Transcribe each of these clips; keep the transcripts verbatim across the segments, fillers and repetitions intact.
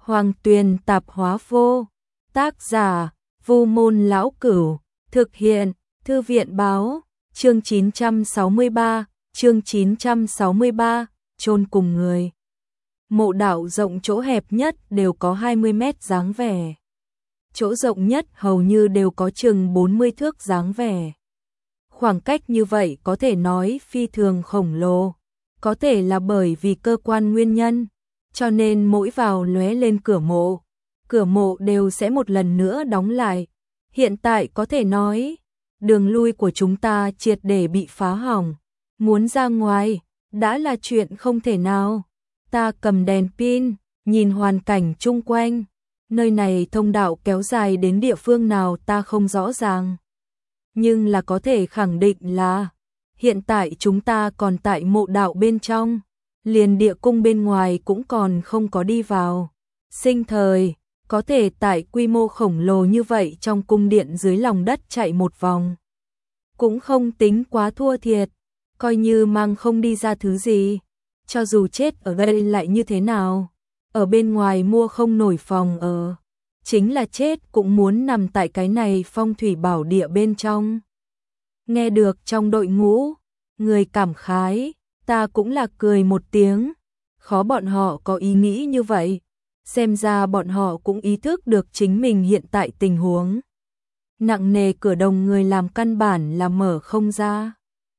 Hoàng Tuyền tạp hóa vô. Tác giả, Vu Môn Lão Cửu. Thực hiện, Thư viện Báo. Chương chín trăm sáu mươi ba, chương chín trăm sáu mươi ba, chôn cùng người. Mộ đạo rộng chỗ hẹp nhất đều có hai mươi mét dáng vẻ. Chỗ rộng nhất hầu như đều có chừng bốn mươi thước dáng vẻ. Khoảng cách như vậy có thể nói phi thường khổng lồ. Có thể là bởi vì cơ quan nguyên nhân, cho nên mỗi vào lóe lên cửa mộ, cửa mộ đều sẽ một lần nữa đóng lại. Hiện tại có thể nói, đường lui của chúng ta triệt để bị phá hỏng. Muốn ra ngoài, đã là chuyện không thể nào. Ta cầm đèn pin, nhìn hoàn cảnh chung quanh. Nơi này thông đạo kéo dài đến địa phương nào ta không rõ ràng. Nhưng là có thể khẳng định là, hiện tại chúng ta còn tại mộ đạo bên trong. Liền địa cung bên ngoài cũng còn không có đi vào. Sinh thời, có thể tại quy mô khổng lồ như vậy trong cung điện dưới lòng đất chạy một vòng. Cũng không tính quá thua thiệt, coi như mang không đi ra thứ gì. Cho dù chết ở đây lại như thế nào, ở bên ngoài mua không nổi phòng ở, chính là chết cũng muốn nằm tại cái này phong thủy bảo địa bên trong. Nghe được trong đội ngũ, người cảm khái, ta cũng là cười một tiếng, khó bọn họ có ý nghĩ như vậy. Xem ra bọn họ cũng ý thức được chính mình hiện tại tình huống. Nặng nề cửa đồng người làm căn bản là mở không ra.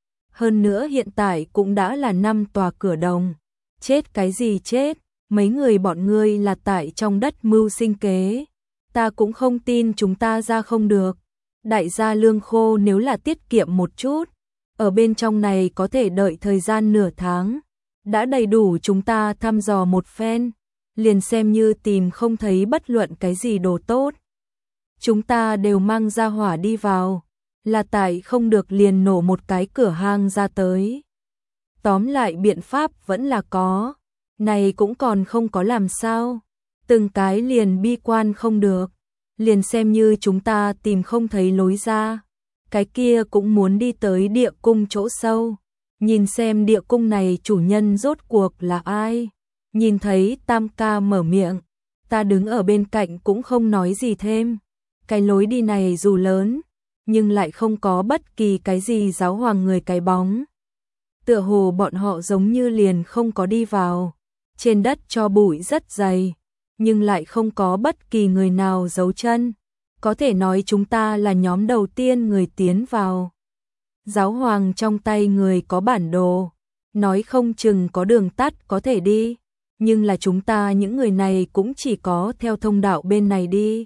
Hơn nữa hiện tại cũng đã là năm tòa cửa đồng. Chết cái gì chết, mấy người bọn ngươi là tại trong đất mưu sinh kế. Ta cũng không tin chúng ta ra không được. Đại gia lương khô nếu là tiết kiệm một chút, ở bên trong này có thể đợi thời gian nửa tháng. Đã đầy đủ chúng ta thăm dò một phen, liền xem như tìm không thấy bất luận cái gì đồ tốt. Chúng ta đều mang ra hỏa đi vào, là tại không được liền nổ một cái cửa hang ra tới. Tóm lại biện pháp vẫn là có, này cũng còn không có làm sao. Từng cái liền bi quan không được, liền xem như chúng ta tìm không thấy lối ra. Cái kia cũng muốn đi tới địa cung chỗ sâu, nhìn xem địa cung này chủ nhân rốt cuộc là ai. Nhìn thấy Tam ca mở miệng, ta đứng ở bên cạnh cũng không nói gì thêm. Cái lối đi này dù lớn, nhưng lại không có bất kỳ cái gì giáo hoàng người cái bóng. Tựa hồ bọn họ giống như liền không có đi vào. Trên đất cho bụi rất dày, nhưng lại không có bất kỳ người nào giấu chân. Có thể nói chúng ta là nhóm đầu tiên người tiến vào. Giáo hoàng trong tay người có bản đồ, nói không chừng có đường tắt có thể đi. Nhưng là chúng ta những người này cũng chỉ có theo thông đạo bên này đi.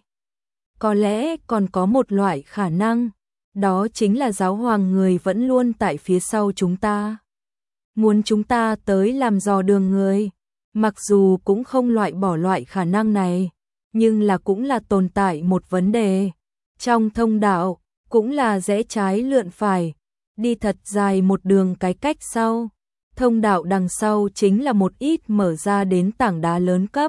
Có lẽ còn có một loại khả năng, đó chính là giáo hoàng người vẫn luôn tại phía sau chúng ta. Muốn chúng ta tới làm dò đường người, mặc dù cũng không loại bỏ loại khả năng này, nhưng là cũng là tồn tại một vấn đề. Trong thông đạo, cũng là rẽ trái lượn phải, đi thật dài một đường cái cách sau. Thông đạo đằng sau chính là một ít mở ra đến tảng đá lớn cấp.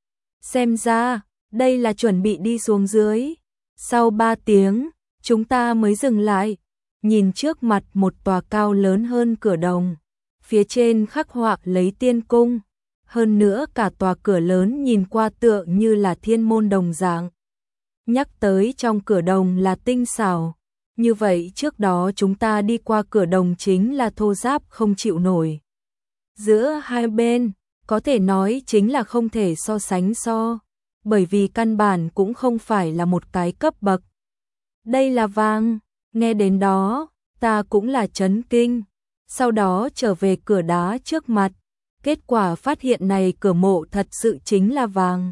Xem ra, đây là chuẩn bị đi xuống dưới. Sau ba tiếng, chúng ta mới dừng lại, nhìn trước mặt một tòa cao lớn hơn cửa đồng. Phía trên khắc họa lấy tiên cung, hơn nữa cả tòa cửa lớn nhìn qua tựa như là thiên môn đồng dạng. Nhắc tới trong cửa đồng là tinh xảo, như vậy trước đó chúng ta đi qua cửa đồng chính là thô ráp không chịu nổi. Giữa hai bên, có thể nói chính là không thể so sánh so, bởi vì căn bản cũng không phải là một cái cấp bậc. Đây là vàng, nghe đến đó, ta cũng là chấn kinh. Sau đó trở về cửa đá trước mặt, kết quả phát hiện này cửa mộ thật sự chính là vàng.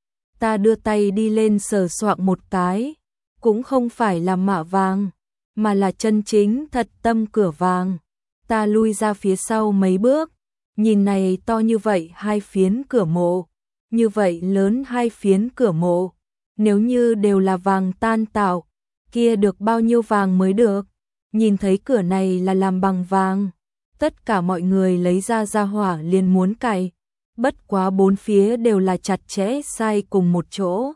Ta đưa tay đi lên sờ soạng một cái, cũng không phải là mạ vàng, mà là chân chính thật tâm cửa vàng. Ta lui ra phía sau mấy bước, nhìn này to như vậy hai phiến cửa mộ, như vậy lớn hai phiến cửa mộ, nếu như đều là vàng tan tạo, kia được bao nhiêu vàng mới được. Nhìn thấy cửa này là làm bằng vàng, tất cả mọi người lấy ra ra hỏa liền muốn cày, bất quá bốn phía đều là chặt chẽ sai cùng một chỗ.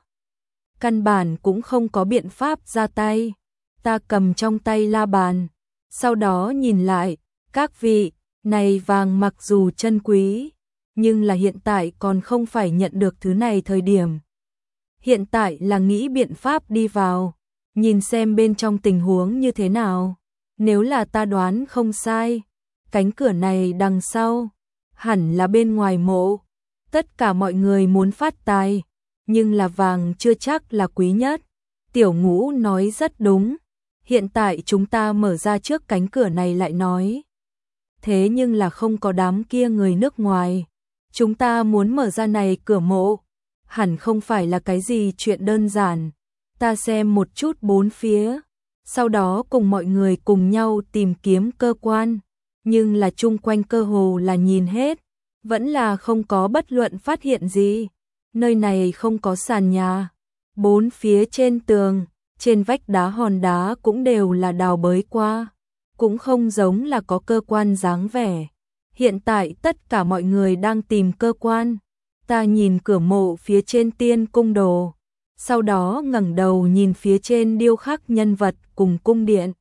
Căn bản cũng không có biện pháp ra tay. Ta cầm trong tay la bàn, sau đó nhìn lại, các vị, này vàng mặc dù chân quý, nhưng là hiện tại còn không phải nhận được thứ này thời điểm. Hiện tại là nghĩ biện pháp đi vào, nhìn xem bên trong tình huống như thế nào. Nếu là ta đoán không sai, cánh cửa này đằng sau, hẳn là bên ngoài mộ. Tất cả mọi người muốn phát tài, nhưng là vàng chưa chắc là quý nhất. Tiểu Ngũ nói rất đúng, hiện tại chúng ta mở ra trước cánh cửa này lại nói. Thế nhưng là không có đám kia người nước ngoài. Chúng ta muốn mở ra này cửa mộ, hẳn không phải là cái gì chuyện đơn giản. Ta xem một chút bốn phía, sau đó cùng mọi người cùng nhau tìm kiếm cơ quan, nhưng là chung quanh cơ hồ là nhìn hết, vẫn là không có bất luận phát hiện gì. Nơi này không có sàn nhà, bốn phía trên tường, trên vách đá hòn đá cũng đều là đào bới qua, cũng không giống là có cơ quan dáng vẻ. Hiện tại tất cả mọi người đang tìm cơ quan. Ta nhìn cửa mộ phía trên tiên cung đồ, sau đó ngẩng đầu nhìn phía trên điêu khắc nhân vật cùng cung điện.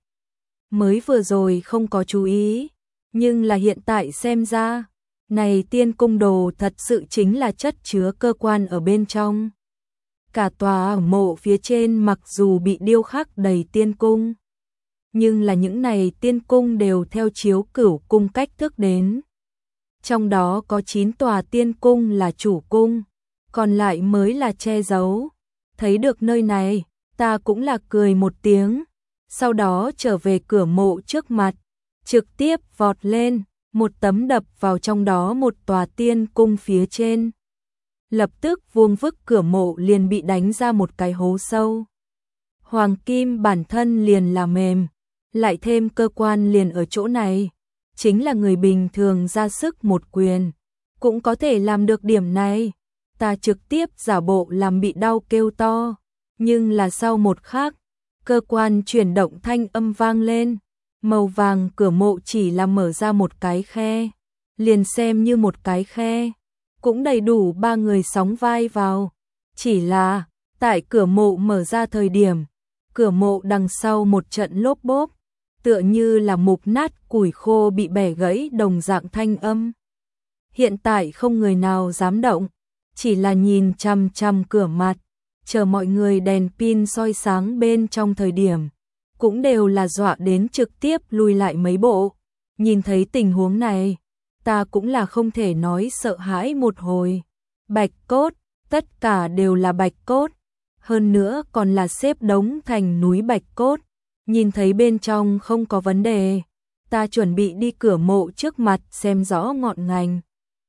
Mới vừa rồi không có chú ý, nhưng là hiện tại xem ra, này tiên cung đồ thật sự chính là chất chứa cơ quan ở bên trong. Cả tòa mộ phía trên mặc dù bị điêu khắc đầy tiên cung, nhưng là những này tiên cung đều theo chiếu cửu cung cách thức đến. Trong đó có chín tòa tiên cung là chủ cung, còn lại mới là che giấu. Thấy được nơi này, ta cũng là cười một tiếng, sau đó trở về cửa mộ trước mặt, trực tiếp vọt lên, một tấm đập vào trong đó một tòa tiên cung phía trên. Lập tức vuông vức cửa mộ liền bị đánh ra một cái hố sâu. Hoàng kim bản thân liền là mềm, lại thêm cơ quan liền ở chỗ này. Chính là người bình thường ra sức một quyền, cũng có thể làm được điểm này. Ta trực tiếp giả bộ làm bị đau kêu to, nhưng là sau một khắc, cơ quan chuyển động thanh âm vang lên, màu vàng cửa mộ chỉ là mở ra một cái khe, liền xem như một cái khe, cũng đầy đủ ba người sóng vai vào. Chỉ là, tại cửa mộ mở ra thời điểm, cửa mộ đằng sau một trận lốp bốp, tựa như là mục nát củi khô bị bẻ gãy đồng dạng thanh âm. Hiện tại không người nào dám động, chỉ là nhìn chằm chằm cửa mặt, chờ mọi người đèn pin soi sáng bên trong thời điểm, cũng đều là dọa đến trực tiếp lùi lại mấy bộ. Nhìn thấy tình huống này, ta cũng là không thể nói sợ hãi một hồi. Bạch cốt, tất cả đều là bạch cốt, hơn nữa còn là xếp đống thành núi bạch cốt. Nhìn thấy bên trong không có vấn đề, ta chuẩn bị đi cửa mộ trước mặt xem rõ ngọn ngành.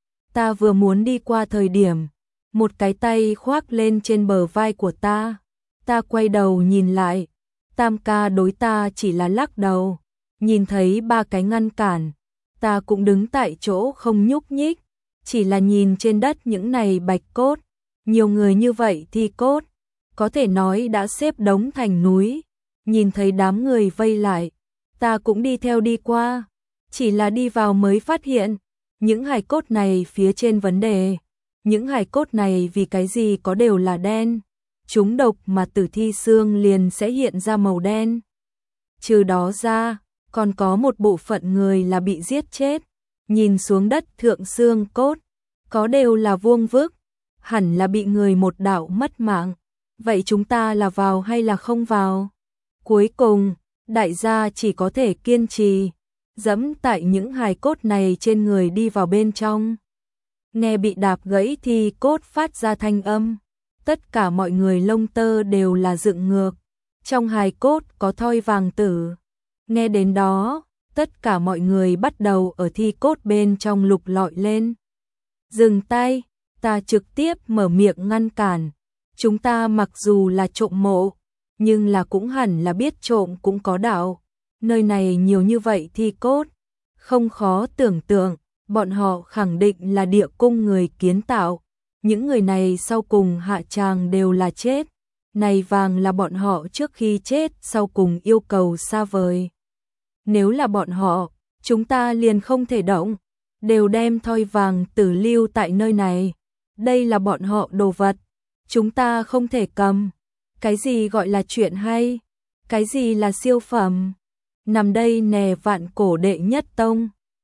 Ta vừa muốn đi qua thời điểm, một cái tay khoác lên trên bờ vai của ta. Ta quay đầu nhìn lại, Tam ca đối ta chỉ là lắc đầu. Nhìn thấy ba cái ngăn cản, ta cũng đứng tại chỗ không nhúc nhích, chỉ là nhìn trên đất những này bạch cốt. Nhiều người như vậy thì cốt, có thể nói đã xếp đống thành núi. Nhìn thấy đám người vây lại, ta cũng đi theo đi qua, chỉ là đi vào mới phát hiện, những hài cốt này phía trên vấn đề. Những hài cốt này vì cái gì có đều là đen, chúng độc mà tử thi xương liền sẽ hiện ra màu đen. Trừ đó ra, còn có một bộ phận người là bị giết chết, nhìn xuống đất thượng xương cốt, có đều là vuông vức, hẳn là bị người một đạo mất mạng. Vậy chúng ta là vào hay là không vào? Cuối cùng, đại gia chỉ có thể kiên trì, dẫm tại những hài cốt này trên người đi vào bên trong. Nghe bị đạp gãy thì cốt phát ra thanh âm, tất cả mọi người lông tơ đều là dựng ngược, trong hài cốt có thoi vàng tử. Nghe đến đó, tất cả mọi người bắt đầu ở thi cốt bên trong lục lọi lên. Dừng tay, ta trực tiếp mở miệng ngăn cản. Chúng ta mặc dù là trộm mộ, nhưng là cũng hẳn là biết trộm cũng có đạo. Nơi này nhiều như vậy thi cốt, không khó tưởng tượng, bọn họ khẳng định là địa cung người kiến tạo. Những người này sau cùng hạ tràng đều là chết. Này vàng là bọn họ trước khi chết sau cùng yêu cầu xa vời. Nếu là bọn họ, chúng ta liền không thể động, đều đem thoi vàng tử lưu tại nơi này. Đây là bọn họ đồ vật, chúng ta không thể cầm. Cái gì gọi là chuyện hay? Cái gì là siêu phẩm? Nằm đây nè vạn cổ đệ nhất tông.